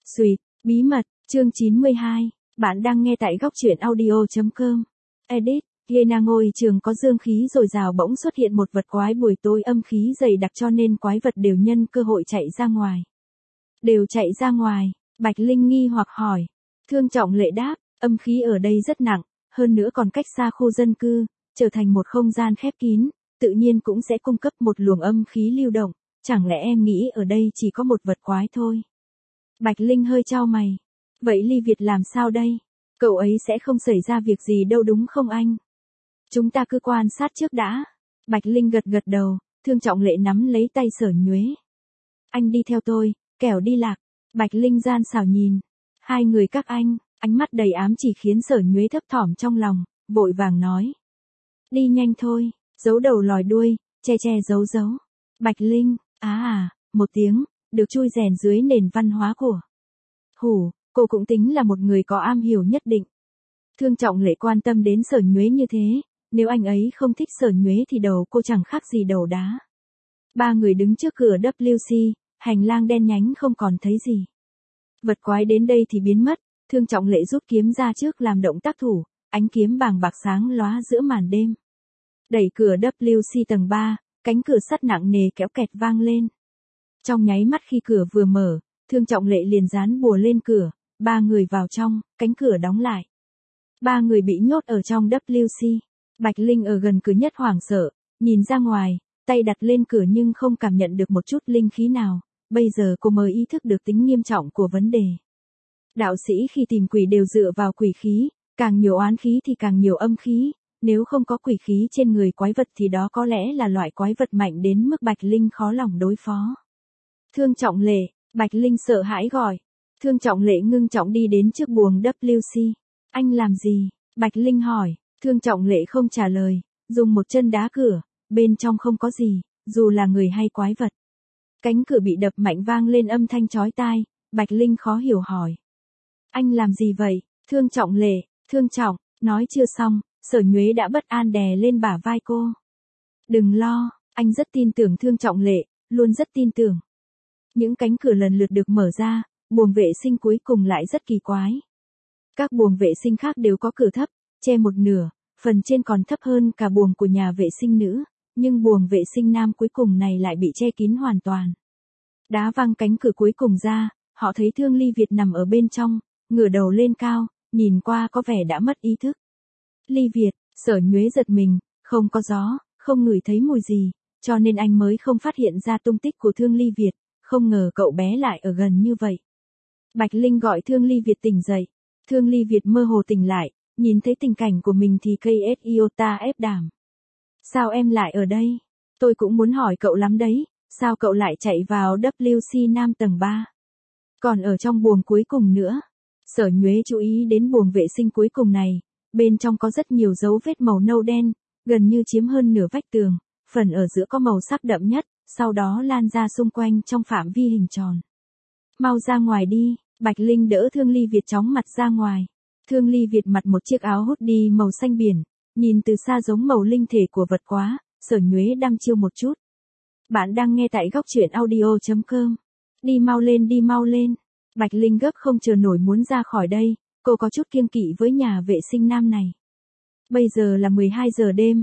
Sweet, bí mật, chương 92, bạn đang nghe tại góc truyện audio.com. Edit, Yena ngôi trường có dương khí rồi rào bỗng xuất hiện một vật quái buổi tối âm khí dày đặc cho nên quái vật đều nhân cơ hội chạy ra ngoài. Đều chạy ra ngoài, Bạch Linh nghi hoặc hỏi. Thương Trọng Lệ đáp, âm khí ở đây rất nặng, hơn nữa còn cách xa khu dân cư, trở thành một không gian khép kín, tự nhiên cũng sẽ cung cấp một luồng âm khí lưu động, chẳng lẽ em nghĩ ở đây chỉ có một vật quái thôi. Bạch Linh hơi chau mày. Vậy Ly Việt làm sao đây? Cậu ấy sẽ không xảy ra việc gì đâu đúng không anh? Chúng ta cứ quan sát trước đã. Bạch Linh gật gật đầu, Thương Trọng Lệ nắm lấy tay Sở Nhuế. Anh đi theo tôi, kẻo đi lạc. Bạch Linh gian xảo nhìn. Hai người các anh, ánh mắt đầy ám chỉ khiến Sở Nhuế thấp thỏm trong lòng, vội vàng nói. Đi nhanh thôi, giấu đầu lòi đuôi, che che giấu giấu. Bạch Linh, một tiếng, được chui rèn dưới nền văn hóa của. Hủ, cô cũng tính là một người có am hiểu nhất định. Thương Trọng Lệ quan tâm đến Sở Nhuế như thế, nếu anh ấy không thích Sở Nhuế thì đầu cô chẳng khác gì đầu đá. Ba người đứng trước cửa WC, hành lang đen nhánh không còn thấy gì. Vật quái đến đây thì biến mất, Thương Trọng Lệ rút kiếm ra trước làm động tác thủ, ánh kiếm bàng bạc sáng lóa giữa màn đêm. Đẩy cửa WC tầng 3, cánh cửa sắt nặng nề kéo kẹt vang lên. Trong nháy mắt khi cửa vừa mở, Thương Trọng Lệ liền dán bùa lên cửa, ba người vào trong, cánh cửa đóng lại. Ba người bị nhốt ở trong WC. Bạch Linh ở gần cửa nhất hoảng sợ, nhìn ra ngoài, tay đặt lên cửa nhưng không cảm nhận được một chút linh khí nào, bây giờ cô mới ý thức được tính nghiêm trọng của vấn đề. Đạo sĩ khi tìm quỷ đều dựa vào quỷ khí, càng nhiều oán khí thì càng nhiều âm khí, nếu không có quỷ khí trên người quái vật thì đó có lẽ là loại quái vật mạnh đến mức Bạch Linh khó lòng đối phó. Thương Trọng Lệ, Bạch Linh sợ hãi gọi. Thương Trọng Lệ ngưng trọng đi đến trước buồng WC. Anh làm gì? Bạch Linh hỏi. Thương Trọng Lệ không trả lời, dùng một chân đá cửa, bên trong không có gì, dù là người hay quái vật. Cánh cửa bị đập mạnh vang lên âm thanh chói tai, Bạch Linh khó hiểu hỏi. Anh làm gì vậy? Thương Trọng Lệ, Thương Trọng, nói chưa xong, Sở Nhuế đã bất an đè lên bả vai cô. Đừng lo, anh rất tin tưởng Thương Trọng Lệ, luôn rất tin tưởng. Những cánh cửa lần lượt được mở ra, buồng vệ sinh cuối cùng lại rất kỳ quái. Các buồng vệ sinh khác đều có cửa thấp, che một nửa, phần trên còn thấp hơn cả buồng của nhà vệ sinh nữ, nhưng buồng vệ sinh nam cuối cùng này lại bị che kín hoàn toàn. Đá văng cánh cửa cuối cùng ra, họ thấy Thương Ly Việt nằm ở bên trong, ngửa đầu lên cao, nhìn qua có vẻ đã mất ý thức. Ly Việt, Sở Nhuế giật mình, không có gió, không ngửi thấy mùi gì, cho nên anh mới không phát hiện ra tung tích của Thương Ly Việt, không ngờ cậu bé lại ở gần như vậy. Bạch Linh gọi Thương Ly Việt tỉnh dậy. Thương Ly Việt mơ hồ tỉnh lại, nhìn thấy tình cảnh của mình thì KS Iota ép đảm. Sao em lại ở đây? Tôi cũng muốn hỏi cậu lắm đấy, sao cậu lại chạy vào WC Nam tầng 3? Còn ở trong buồng cuối cùng nữa. Sở Nhuế chú ý đến buồng vệ sinh cuối cùng này, bên trong có rất nhiều dấu vết màu nâu đen, gần như chiếm hơn nửa vách tường, phần ở giữa có màu sắc đậm nhất, sau đó lan ra xung quanh trong phạm vi hình tròn. Mau ra ngoài đi, Bạch Linh đỡ Thương Ly Việt chóng mặt ra ngoài. Thương Ly Việt mặc một chiếc áo hoodie màu xanh biển, nhìn từ xa giống màu linh thể của vật quá, Sở Nhuế đăm chiêu một chút. Bạn đang nghe tại góc truyện audio.com. Đi mau lên. Bạch Linh gấp không chờ nổi muốn ra khỏi đây, cô có chút kiêng kỵ với nhà vệ sinh nam này. Bây giờ là 12 giờ đêm,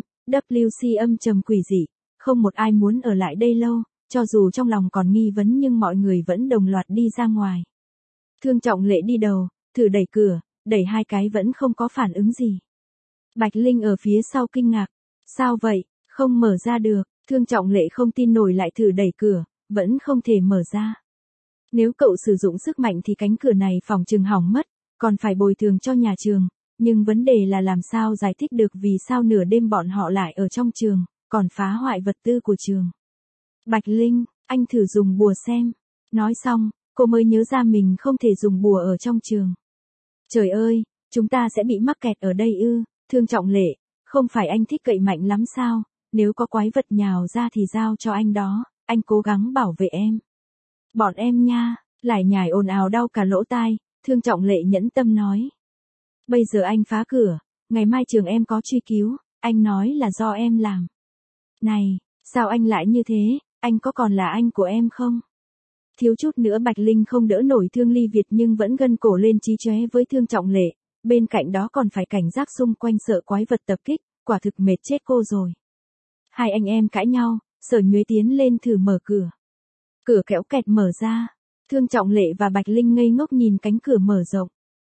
WC âm trầm quỷ dị, không một ai muốn ở lại đây lâu, cho dù trong lòng còn nghi vấn nhưng mọi người vẫn đồng loạt đi ra ngoài. Thương Trọng Lệ đi đầu, thử đẩy cửa, đẩy hai cái vẫn không có phản ứng gì. Bạch Linh ở phía sau kinh ngạc. Sao vậy, không mở ra được, Thương Trọng Lệ không tin nổi lại thử đẩy cửa, vẫn không thể mở ra. Nếu cậu sử dụng sức mạnh thì cánh cửa này phòng chừng hỏng mất, còn phải bồi thường cho nhà trường, nhưng vấn đề là làm sao giải thích được vì sao nửa đêm bọn họ lại ở trong trường, còn phá hoại vật tư của trường. Bạch Linh, anh thử dùng bùa xem. Nói xong, cô mới nhớ ra mình không thể dùng bùa ở trong trường. Trời ơi, chúng ta sẽ bị mắc kẹt ở đây ư? Thương Trọng Lệ, không phải anh thích cậy mạnh lắm sao, nếu có quái vật nhào ra thì giao cho anh đó, anh cố gắng bảo vệ em. Bọn em nha, lải nhải ồn ào đau cả lỗ tai, Thương Trọng Lệ nhẫn tâm nói. Bây giờ anh phá cửa, ngày mai trường em có truy cứu, anh nói là do em làm. Này, sao anh lại như thế, anh có còn là anh của em không? Thiếu chút nữa Bạch Linh không đỡ nổi Thương Ly Việt nhưng vẫn gân cổ lên chí chóe với Thương Trọng Lệ, bên cạnh đó còn phải cảnh giác xung quanh sợ quái vật tập kích, quả thực mệt chết cô rồi. Hai anh em cãi nhau, Sở Nhuế tiến lên thử mở cửa. Cửa kéo kẹt mở ra, Thương Trọng Lệ và Bạch Linh ngây ngốc nhìn cánh cửa mở rộng.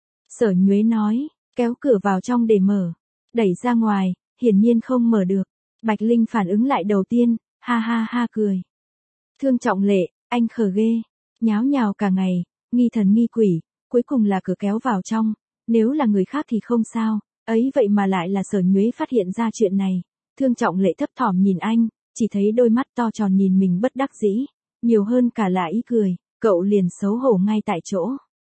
Sở Nhuế nói, kéo cửa vào trong để mở, đẩy ra ngoài, hiển nhiên không mở được. Bạch Linh phản ứng lại đầu tiên, ha ha ha cười. Thương Trọng Lệ, anh khờ ghê, nháo nhào cả ngày, nghi thần nghi quỷ, cuối cùng là cửa kéo vào trong, nếu là người khác thì không sao, ấy vậy mà lại là Sở Nhuế phát hiện ra chuyện này. Thương Trọng Lệ thấp thỏm nhìn anh, chỉ thấy đôi mắt to tròn nhìn mình bất đắc dĩ, nhiều hơn cả là ý cười, cậu liền xấu hổ ngay tại chỗ.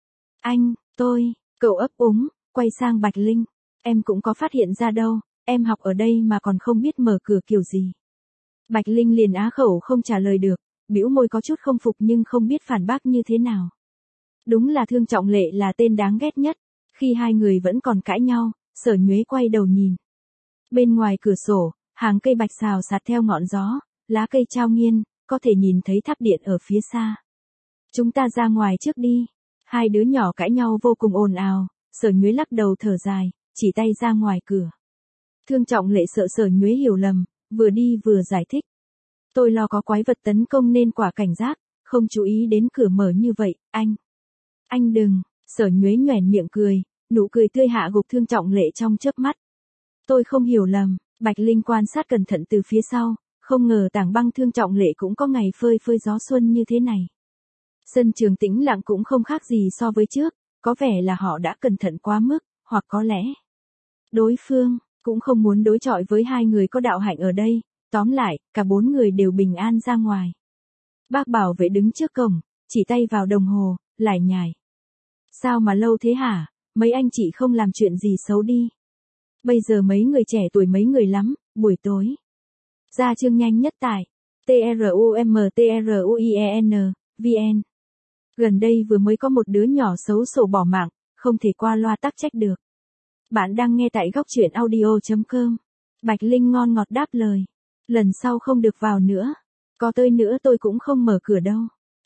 Anh, cậu ấp úng, quay sang Bạch Linh, em cũng có phát hiện ra đâu, em học ở đây mà còn không biết mở cửa kiểu gì. Bạch Linh liền á khẩu không trả lời được, bĩu môi có chút không phục nhưng không biết phản bác như thế nào. Đúng là Thương Trọng Lệ là tên đáng ghét nhất. Khi hai người vẫn còn cãi nhau, Sở Nhuế quay đầu nhìn. Bên ngoài cửa sổ, hàng cây bạch xào xạc theo ngọn gió, lá cây trao nghiêng, có thể nhìn thấy tháp điện ở phía xa. Chúng ta ra ngoài trước đi. Hai đứa nhỏ cãi nhau vô cùng ồn ào, Sở Nhuế lắc đầu thở dài, chỉ tay ra ngoài cửa. Thương Trọng Lệ sợ Sở Nhuế hiểu lầm, vừa đi vừa giải thích. Tôi lo có quái vật tấn công nên quả cảnh giác, không chú ý đến cửa mở như vậy, anh. Anh đừng, Sở Nhuế nhoẻn miệng cười, nụ cười tươi hạ gục Thương Trọng Lệ trong chớp mắt. Tôi không hiểu lầm, Bạch Linh quan sát cẩn thận từ phía sau, không ngờ tảng băng Thương Trọng Lệ cũng có ngày phơi phơi gió xuân như thế này. Sân trường tĩnh lặng cũng không khác gì so với trước, có vẻ là họ đã cẩn thận quá mức, hoặc có lẽ đối phương cũng không muốn đối chọi với hai người có đạo hạnh ở đây, tóm lại, cả bốn người đều bình an ra ngoài. Bác bảo vệ đứng trước cổng, chỉ tay vào đồng hồ, lải nhải. Sao mà lâu thế hả, mấy anh chị không làm chuyện gì xấu đi. Bây giờ mấy người trẻ tuổi mấy người lắm, buổi tối. Ra chương nhanh nhất tại TRUMTRUIEN, VN. Gần đây vừa mới có một đứa nhỏ xấu sổ bỏ mạng, không thể qua loa tắc trách được. Bạn đang nghe tại góc truyện audio.com. Bạch Linh ngon ngọt đáp lời. Lần sau không được vào nữa. Có tới nữa tôi cũng không mở cửa đâu.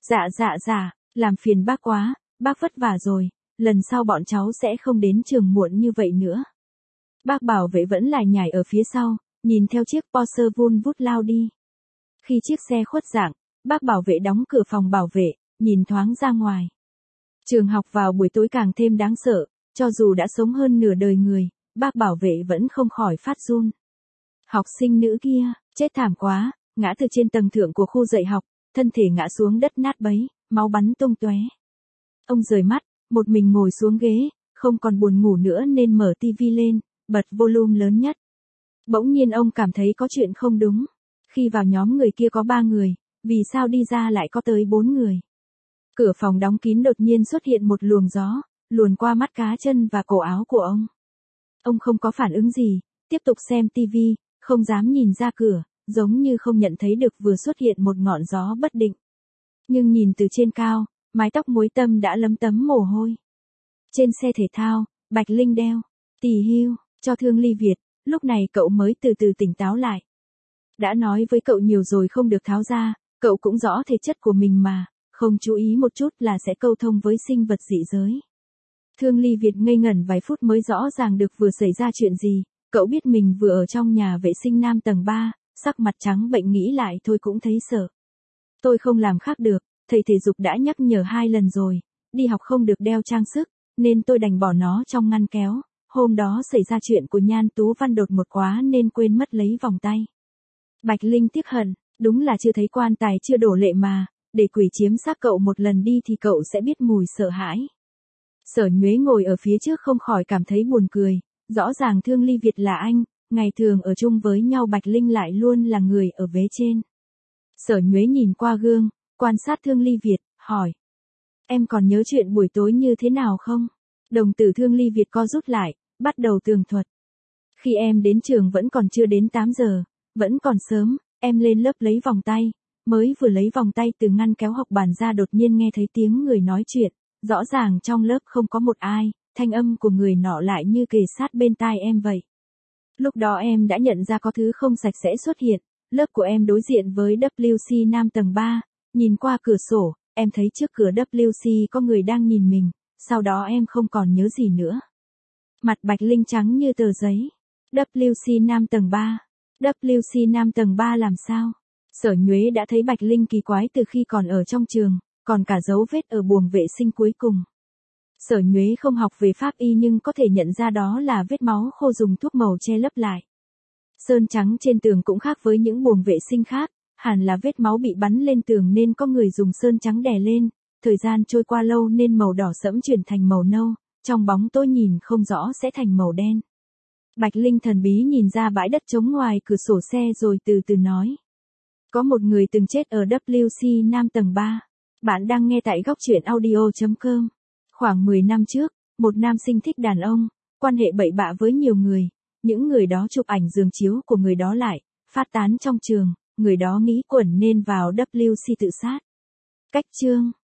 Dạ, làm phiền bác quá, bác vất vả rồi, lần sau bọn cháu sẽ không đến trường muộn như vậy nữa. Bác bảo vệ vẫn lải nhải ở phía sau, nhìn theo chiếc Porsche vun vút lao đi. Khi chiếc xe khuất dạng, bác bảo vệ đóng cửa phòng bảo vệ, nhìn thoáng ra ngoài. Trường học vào buổi tối càng thêm đáng sợ, cho dù đã sống hơn nửa đời người, bác bảo vệ vẫn không khỏi phát run. Học sinh nữ kia, chết thảm quá, ngã từ trên tầng thượng của khu dạy học, thân thể ngã xuống đất nát bấy, máu bắn tung tóe. Ông rời mắt, một mình ngồi xuống ghế, không còn buồn ngủ nữa nên mở tivi lên, bật volume lớn nhất. Bỗng nhiên ông cảm thấy có chuyện không đúng. Khi vào nhóm người kia có 3 người, vì sao đi ra lại có tới 4 người. Cửa phòng đóng kín đột nhiên xuất hiện một luồng gió, luồn qua mắt cá chân và cổ áo của ông. Ông không có phản ứng gì, tiếp tục xem tivi, không dám nhìn ra cửa, giống như không nhận thấy được vừa xuất hiện một ngọn gió bất định. Nhưng nhìn từ trên cao, mái tóc muối tăm đã lấm tấm mồ hôi. Trên xe thể thao, Bạch Linh đeo tỉ hưu cho Thương Ly Việt, lúc này cậu mới từ từ tỉnh táo lại. Đã nói với cậu nhiều rồi không được tháo ra, cậu cũng rõ thể chất của mình mà, không chú ý một chút là sẽ câu thông với sinh vật dị giới. Thương Ly Việt ngây ngẩn vài phút mới rõ ràng được vừa xảy ra chuyện gì, cậu biết mình vừa ở trong nhà vệ sinh nam tầng 3, sắc mặt trắng bệnh nghĩ lại thôi cũng thấy sợ. Tôi không làm khác được, thầy thể dục đã nhắc nhở 2 lần rồi, đi học không được đeo trang sức, nên tôi đành bỏ nó trong ngăn kéo. Hôm đó xảy ra chuyện của Nhan Tú Văn đột ngột quá nên quên mất lấy vòng tay. Bạch Linh tiếc hận, đúng là chưa thấy quan tài chưa đổ lệ mà, để quỷ chiếm xác cậu một lần đi thì cậu sẽ biết mùi sợ hãi. Sở Nhuế ngồi ở phía trước không khỏi cảm thấy buồn cười, rõ ràng Thương Ly Việt là anh, ngày thường ở chung với nhau Bạch Linh lại luôn là người ở vế trên. Sở Nhuế nhìn qua gương, quan sát Thương Ly Việt, hỏi. Em còn nhớ chuyện buổi tối như thế nào không? Đồng tử Thương Ly Việt co rút lại, bắt đầu tường thuật. Khi em đến trường vẫn còn chưa đến 8 giờ, vẫn còn sớm, em lên lớp lấy vòng tay, mới vừa lấy vòng tay từ ngăn kéo học bàn ra đột nhiên nghe thấy tiếng người nói chuyện, rõ ràng trong lớp không có một ai, thanh âm của người nọ lại như kề sát bên tai em vậy. Lúc đó em đã nhận ra có thứ không sạch sẽ xuất hiện, lớp của em đối diện với WC Nam tầng 3, nhìn qua cửa sổ, em thấy trước cửa WC có người đang nhìn mình, sau đó em không còn nhớ gì nữa. Mặt Bạch Linh trắng như tờ giấy. WC nam tầng 3. WC nam tầng 3 làm sao? Sở Nhuế đã thấy Bạch Linh kỳ quái từ khi còn ở trong trường, còn cả dấu vết ở buồng vệ sinh cuối cùng. Sở Nhuế không học về pháp y nhưng có thể nhận ra đó là vết máu khô dùng thuốc màu che lấp lại. Sơn trắng trên tường cũng khác với những buồng vệ sinh khác, hẳn là vết máu bị bắn lên tường nên có người dùng sơn trắng đè lên, thời gian trôi qua lâu nên màu đỏ sẫm chuyển thành màu nâu, trong bóng tối nhìn không rõ sẽ thành màu đen. Bạch Linh thần bí nhìn ra bãi đất trống ngoài cửa sổ xe rồi từ từ nói. Có một người từng chết ở WC Nam tầng 3. Bạn đang nghe tại góc truyện audio.com. Khoảng 10 năm trước, một nam sinh thích đàn ông, quan hệ bậy bạ với nhiều người. Những người đó chụp ảnh giường chiếu của người đó lại, phát tán trong trường, người đó nghĩ quẩn nên vào WC tự sát. Cách chương